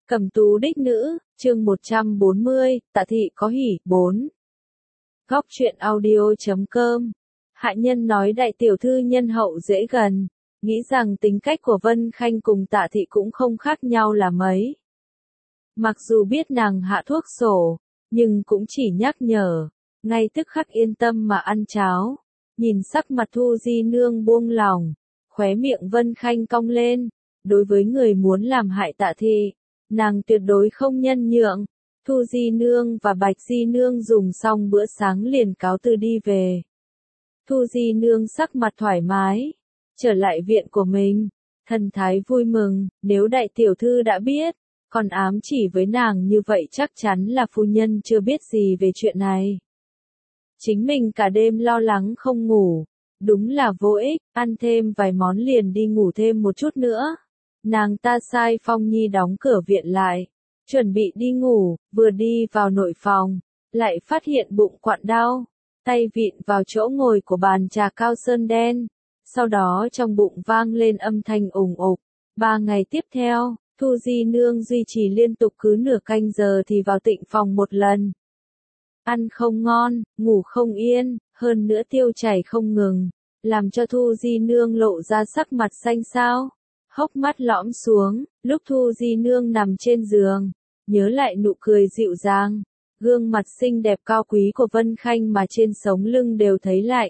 Cẩm tú đích nữ, chương 140, Tạ thị có hỉ, 4. Góc truyện audio.com. Hạ nhân nói đại tiểu thư nhân hậu dễ gần, nghĩ rằng tính cách của Vân Khanh cùng Tạ thị cũng không khác nhau là mấy. Mặc dù biết nàng hạ thuốc sổ, nhưng cũng chỉ nhắc nhở, ngay tức khắc yên tâm mà ăn cháo. Nhìn sắc mặt Thu Di Nương buông lòng, khóe miệng Vân Khanh cong lên, đối với người muốn làm hại Tạ thị, nàng tuyệt đối không nhân nhượng. Thu Di Nương và Bạch Di Nương dùng xong bữa sáng liền cáo từ đi về. Thu Di Nương sắc mặt thoải mái, trở lại viện của mình, thần thái vui mừng, nếu đại tiểu thư đã biết, còn ám chỉ với nàng như vậy chắc chắn là phu nhân chưa biết gì về chuyện này. Chính mình cả đêm lo lắng không ngủ, đúng là vô ích, ăn thêm vài món liền đi ngủ thêm một chút nữa. Nàng ta sai Phong Nhi đóng cửa viện lại, chuẩn bị đi ngủ, vừa đi vào nội phòng, lại phát hiện bụng quặn đau, tay vịn vào chỗ ngồi của bàn trà cao sơn đen, sau đó trong bụng vang lên âm thanh ủng ục. 3 ngày tiếp theo, Thu Di Nương duy trì liên tục cứ nửa canh giờ thì vào tịnh phòng một lần. Ăn không ngon, ngủ không yên, hơn nữa tiêu chảy không ngừng, làm cho Thu Di Nương lộ ra sắc mặt xanh xao, hốc mắt lõm xuống. Lúc Thu Di Nương nằm trên giường, nhớ lại nụ cười dịu dàng, gương mặt xinh đẹp cao quý của Vân Khanh mà trên sống lưng đều thấy lạnh.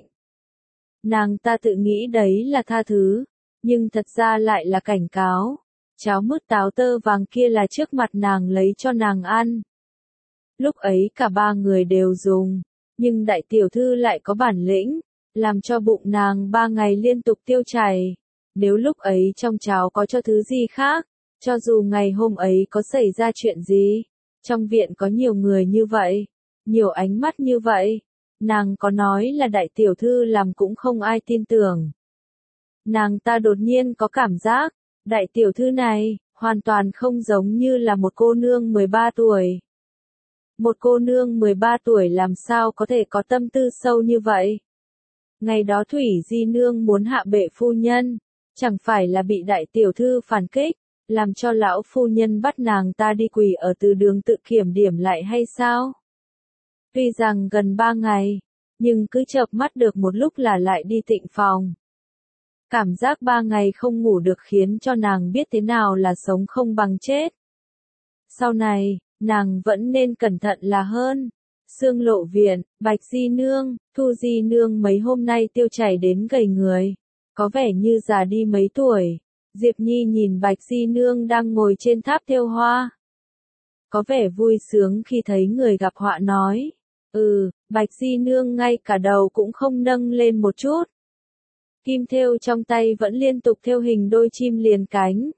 Nàng ta tự nghĩ đấy là tha thứ, nhưng thật ra lại là cảnh cáo. Cháo mứt táo tơ vàng kia là trước mặt nàng lấy cho nàng ăn. Lúc ấy cả 3 người đều dùng, nhưng đại tiểu thư lại có bản lĩnh, làm cho bụng nàng 3 ngày liên tục tiêu chảy. Nếu lúc ấy trong cháo có cho thứ gì khác, cho dù ngày hôm ấy có xảy ra chuyện gì, trong viện có nhiều người như vậy, nhiều ánh mắt như vậy, nàng có nói là đại tiểu thư làm cũng không ai tin tưởng. Nàng ta đột nhiên có cảm giác, đại tiểu thư này, hoàn toàn không giống như là một cô nương 13 tuổi. Một cô nương 13 tuổi làm sao có thể có tâm tư sâu như vậy? Ngày đó Thủy Di Nương muốn hạ bệ phu nhân, chẳng phải là bị đại tiểu thư phản kích, làm cho lão phu nhân bắt nàng ta đi quỳ ở từ đường tự kiểm điểm lại hay sao? Tuy rằng gần 3 ngày, nhưng cứ chợp mắt được một lúc là lại đi tịnh phòng. Cảm giác 3 ngày không ngủ được khiến cho nàng biết thế nào là sống không bằng chết. Sau này, nàng vẫn nên cẩn thận là hơn. Sương Lộ viện, Bạch Di Nương, Thu Di Nương mấy hôm nay tiêu chảy đến gầy người, có vẻ như già đi mấy tuổi. Diệp Nhi nhìn Bạch Di Nương đang ngồi trên tháp thêu hoa, có vẻ vui sướng khi thấy người gặp họa nói. Bạch Di Nương ngay cả đầu cũng không nâng lên một chút. Kim thêu trong tay vẫn liên tục thêu hình đôi chim liền cánh.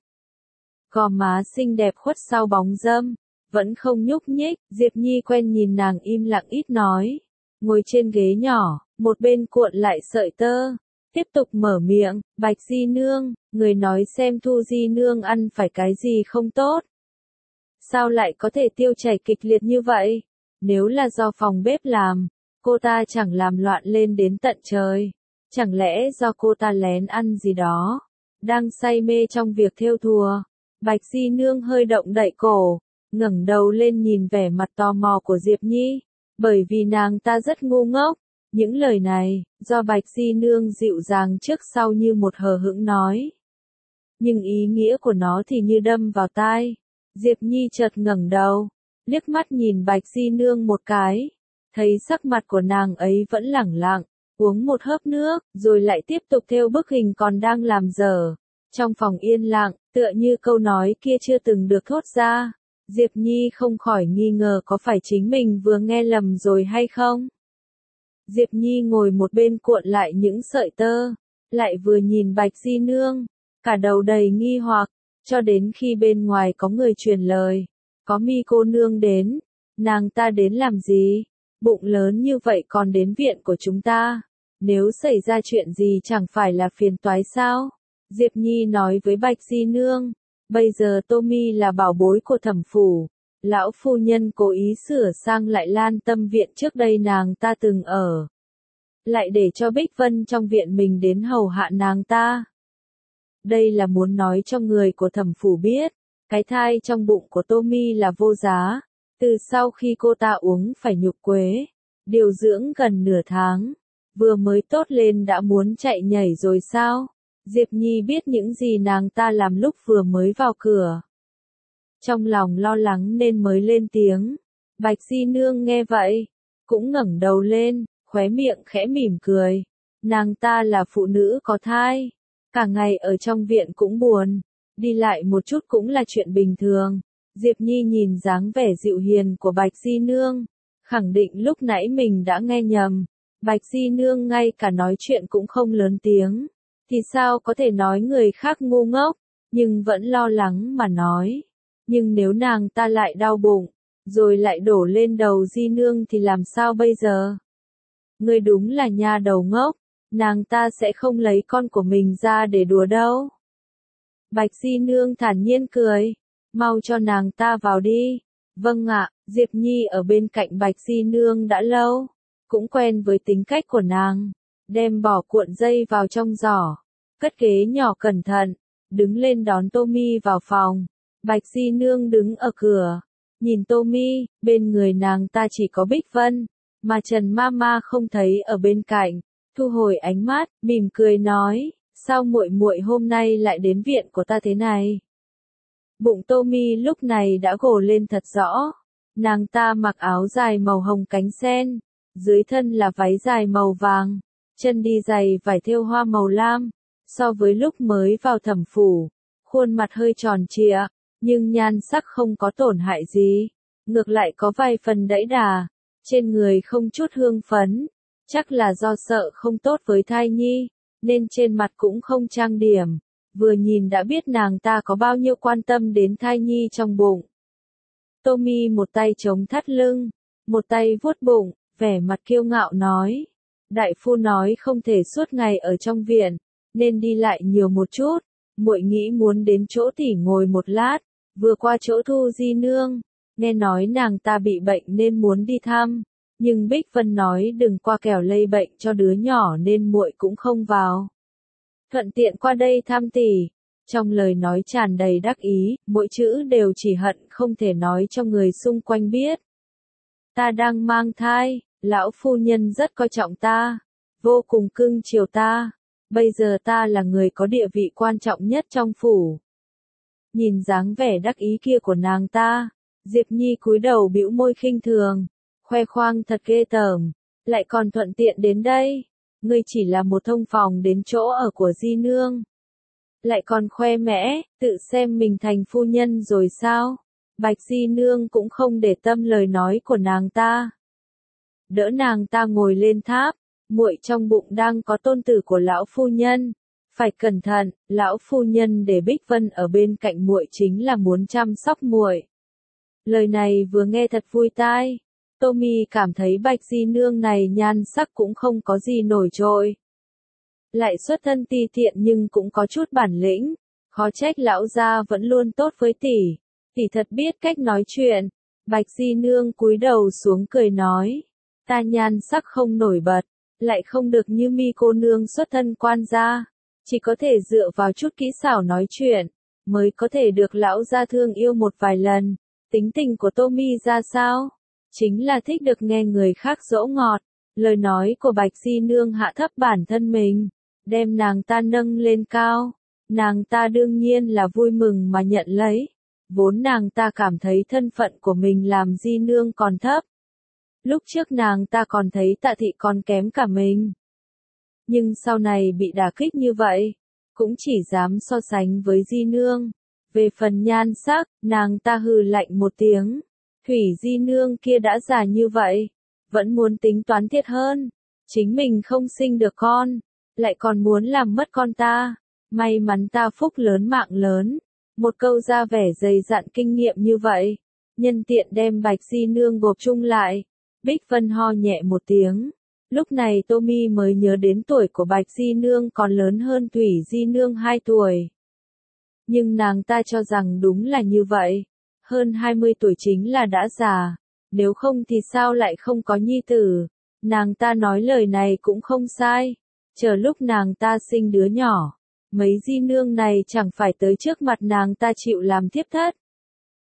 Gò má xinh đẹp khuất sau bóng râm, vẫn không nhúc nhích. Diệp Nhi quen nhìn nàng im lặng ít nói, ngồi trên ghế nhỏ, một bên cuộn lại sợi tơ, tiếp tục mở miệng. Bạch Di Nương, người nói xem Thu Di Nương ăn phải cái gì không tốt, sao lại có thể tiêu chảy kịch liệt như vậy? Nếu là do phòng bếp làm, cô ta chẳng làm loạn lên đến tận trời. Chẳng lẽ do cô ta lén ăn gì đó, đang say mê trong việc thêu thùa? Bạch Di Nương hơi động đậy cổ, ngẩng đầu lên nhìn vẻ mặt tò mò của Diệp Nhi, bởi vì nàng ta rất ngu ngốc. Những lời này, do Bạch Di Nương dịu dàng trước sau như một hờ hững nói, nhưng ý nghĩa của nó thì như đâm vào tai. Diệp Nhi chợt ngẩng đầu, liếc mắt nhìn Bạch Di Nương một cái, thấy sắc mặt của nàng ấy vẫn lẳng lặng, uống một hớp nước, rồi lại tiếp tục thêu bức hình còn đang làm dở. Trong phòng yên lặng, tựa như câu nói kia chưa từng được thốt ra. Diệp Nhi không khỏi nghi ngờ có phải chính mình vừa nghe lầm rồi hay không. Diệp Nhi ngồi một bên cuộn lại những sợi tơ, lại vừa nhìn Bạch Di Nương, cả đầu đầy nghi hoặc, cho đến khi bên ngoài có người truyền lời, có Mi cô nương đến. Nàng ta đến làm gì? Bụng lớn như vậy còn đến viện của chúng ta, nếu xảy ra chuyện gì chẳng phải là phiền toái sao? Diệp Nhi nói với Bạch Di Nương, bây giờ Tô Mi là bảo bối của thẩm phủ, lão phu nhân cố ý sửa sang lại Lan Tâm viện trước đây nàng ta từng ở, lại để cho Bích Vân trong viện mình đến hầu hạ nàng ta. Đây là muốn nói cho người của thẩm phủ biết, Cái thai trong bụng của Tommy là vô giá, từ sau khi cô ta uống phải nhục quế, điều dưỡng gần nửa tháng, vừa mới tốt lên đã muốn chạy nhảy rồi sao? Diệp Nhi biết những gì nàng ta làm lúc vừa mới vào cửa. Trong lòng lo lắng nên mới lên tiếng. Bạch Di Nương nghe vậy, cũng ngẩng đầu lên, khóe miệng khẽ mỉm cười. Nàng ta là phụ nữ có thai, cả ngày ở trong viện cũng buồn, đi lại một chút cũng là chuyện bình thường. Diệp Nhi nhìn dáng vẻ dịu hiền của Bạch Di Nương, khẳng định lúc nãy mình đã nghe nhầm. Bạch Di Nương ngay cả nói chuyện cũng không lớn tiếng, thì sao có thể nói người khác ngu ngốc, nhưng vẫn lo lắng mà nói. Nhưng nếu nàng ta lại đau bụng, rồi lại đổ lên đầu Di Nương thì làm sao bây giờ? Ngươi đúng là nha đầu ngốc, nàng ta sẽ không lấy con của mình ra để đùa đâu. Bạch Di Nương thản nhiên cười, mau cho nàng ta vào đi. Vâng ạ, Diệp Nhi ở bên cạnh Bạch Di Nương đã lâu, cũng quen với tính cách của nàng, đem bỏ cuộn dây vào trong giỏ, cất ghế nhỏ cẩn thận, đứng lên đón Tommy vào phòng. Bạch Di Nương đứng ở cửa, nhìn Tommy, bên người nàng ta chỉ có Bích Vân, mà Trần Mama không thấy ở bên cạnh, thu hồi ánh mắt, mỉm cười nói, sao muội muội hôm nay lại đến viện của ta thế này? Bụng Tommy lúc này đã gồ lên thật rõ, nàng ta mặc áo dài màu hồng cánh sen, dưới thân là váy dài màu vàng, chân đi giày vải thêu hoa màu lam, so với lúc mới vào thẩm phủ, khuôn mặt hơi tròn trịa, nhưng nhan sắc không có tổn hại gì, ngược lại có vài phần đẫy đà, trên người không chút hương phấn, chắc là do sợ không tốt với thai nhi, nên trên mặt cũng không trang điểm, vừa nhìn đã biết nàng ta có bao nhiêu quan tâm đến thai nhi trong bụng. Tommy một tay chống thắt lưng, một tay vuốt bụng, vẻ mặt kiêu ngạo nói, đại phu nói không thể suốt ngày ở trong viện, nên đi lại nhiều một chút, muội nghĩ muốn đến chỗ tỷ ngồi một lát, vừa qua chỗ Thu Di Nương, nghe nói nàng ta bị bệnh nên muốn đi thăm, nhưng Bích Vân nói đừng qua kẻo lây bệnh cho đứa nhỏ nên muội cũng không vào. Thuận tiện qua đây thăm tỷ, trong lời nói tràn đầy đắc ý, mỗi chữ đều chỉ hận không thể nói cho người xung quanh biết. Ta đang mang thai, lão phu nhân rất coi trọng ta, vô cùng cưng chiều ta, bây giờ ta là người có địa vị quan trọng nhất trong phủ. Nhìn dáng vẻ đắc ý kia của nàng ta, Diệp Nhi cúi đầu bĩu môi khinh thường, khoe khoang thật ghê tởm, lại còn thuận tiện đến đây, ngươi chỉ là một thông phòng đến chỗ ở của Di Nương. Lại còn khoe mẽ, tự xem mình thành phu nhân rồi sao? Bạch Di Nương cũng không để tâm lời nói của nàng ta. Đỡ nàng ta ngồi lên tháp, muội trong bụng đang có tôn tử của lão phu nhân. Phải cẩn thận, lão phu nhân để Bích Vân ở bên cạnh muội chính là muốn chăm sóc muội. Lời này vừa nghe thật vui tai. Tommy cảm thấy Bạch Di Nương này nhan sắc cũng không có gì nổi trội. Lại xuất thân ti tiện nhưng cũng có chút bản lĩnh, khó trách lão gia vẫn luôn tốt với tỷ. Tỷ thật biết cách nói chuyện. Bạch Di Nương cúi đầu xuống cười nói, ta nhan sắc không nổi bật, lại không được như Mi cô nương xuất thân quan gia, chỉ có thể dựa vào chút kỹ xảo nói chuyện, mới có thể được lão gia thương yêu một vài lần. Tính tình của Tommy ra sao? Chính là thích được nghe người khác dỗ ngọt. Lời nói của Bạch Di Nương hạ thấp bản thân mình, đem nàng ta nâng lên cao. Nàng ta đương nhiên là vui mừng mà nhận lấy. Vốn nàng ta cảm thấy thân phận của mình làm Di Nương còn thấp. Lúc trước nàng ta còn thấy Tạ Thị còn kém cả mình. Nhưng sau này bị đả kích như vậy, cũng chỉ dám so sánh với Di Nương. Về phần nhan sắc, nàng ta hừ lạnh một tiếng. Thủy Di Nương kia đã già như vậy, vẫn muốn tính toán thiệt hơn. Chính mình không sinh được con, lại còn muốn làm mất con ta. May mắn ta phúc lớn mạng lớn. Một câu ra vẻ dày dặn kinh nghiệm như vậy. Nhân tiện đem Bạch Di Nương gộp chung lại. Bích Vân ho nhẹ một tiếng. Lúc này Tommy mới nhớ đến tuổi của Bạch Di Nương còn lớn hơn Thủy Di Nương 2 tuổi. Nhưng nàng ta cho rằng đúng là như vậy. Hơn 20 tuổi chính là đã già. Nếu không thì sao lại không có nhi tử. Nàng ta nói lời này cũng không sai. Chờ lúc nàng ta sinh đứa nhỏ, mấy Di Nương này chẳng phải tới trước mặt nàng ta chịu làm thiếp thất.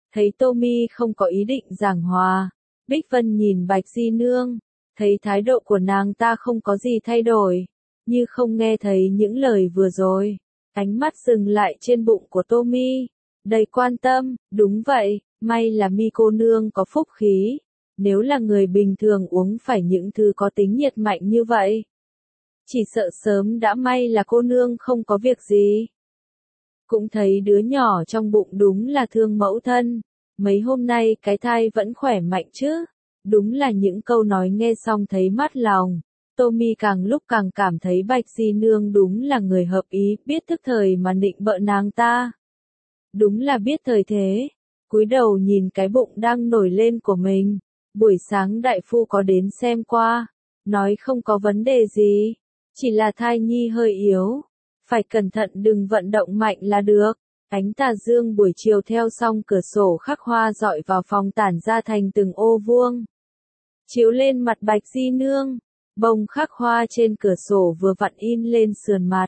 Thấy Tommy không có ý định giảng hòa, Bích Vân nhìn Bạch Di Nương, thấy thái độ của nàng ta không có gì thay đổi, như không nghe thấy những lời vừa rồi. Ánh mắt dừng lại trên bụng của Tommy, đầy quan tâm, đúng vậy, may là Mi cô nương có phúc khí, nếu là người bình thường uống phải những thứ có tính nhiệt mạnh như vậy. Chỉ sợ sớm đã may là cô nương không có việc gì. Cũng thấy đứa nhỏ trong bụng đúng là thương mẫu thân, mấy hôm nay cái thai vẫn khỏe mạnh chứ, đúng là những câu nói nghe xong thấy mát lòng. Tommy càng lúc càng cảm thấy Bạch Di Nương đúng là người hợp ý, biết thức thời mà nịnh bợ nàng ta. Đúng là biết thời thế, cúi đầu nhìn cái bụng đang nổi lên của mình, buổi sáng đại phu có đến xem qua, nói không có vấn đề gì, chỉ là thai nhi hơi yếu, phải cẩn thận đừng vận động mạnh là được. Ánh tà dương buổi chiều theo xong cửa sổ khắc hoa dọi vào phòng tản ra thành từng ô vuông, chiếu lên mặt Bạch Di Nương. Bông khắc hoa trên cửa sổ vừa vặn in lên sườn mặt,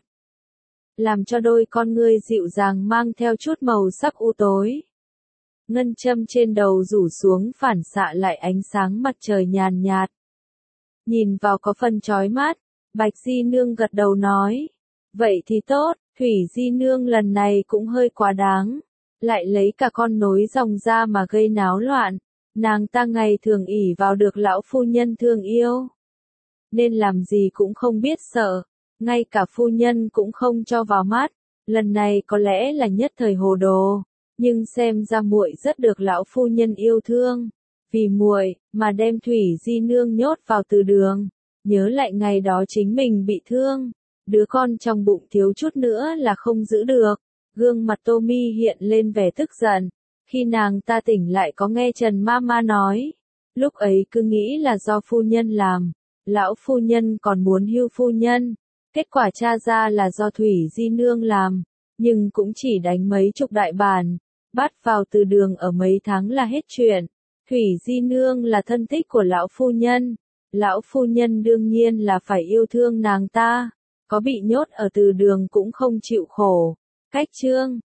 làm cho đôi con ngươi dịu dàng mang theo chút màu sắc u tối. Ngân châm trên đầu rủ xuống phản xạ lại ánh sáng mặt trời nhàn nhạt. Nhìn vào có phần chói mắt, Bạch Di Nương gật đầu nói. Vậy thì tốt, Thủy Di Nương lần này cũng hơi quá đáng. Lại lấy cả con nối dòng ra mà gây náo loạn. Nàng ta ngày thường ỷ vào được lão phu nhân thương yêu, nên làm gì cũng không biết sợ, ngay cả phu nhân cũng không cho vào mắt. Lần này có lẽ là nhất thời hồ đồ, nhưng xem ra muội rất được lão phu nhân yêu thương, vì muội mà đem Thủy Di Nương nhốt vào từ đường. Nhớ lại ngày đó chính mình bị thương, đứa con trong bụng thiếu chút nữa là không giữ được. Gương mặt Tommy hiện lên vẻ tức giận, khi nàng ta tỉnh lại có nghe Trần Mama nói, lúc ấy cứ nghĩ là do phu nhân làm. Lão phu nhân còn muốn hưu phu nhân, kết quả tra ra là do Thủy Di Nương làm, nhưng cũng chỉ đánh mấy chục đại bản, bắt vào từ đường ở mấy tháng là hết chuyện. Thủy Di Nương là thân thích của lão phu nhân đương nhiên là phải yêu thương nàng ta, có bị nhốt ở từ đường cũng không chịu khổ. Cách chương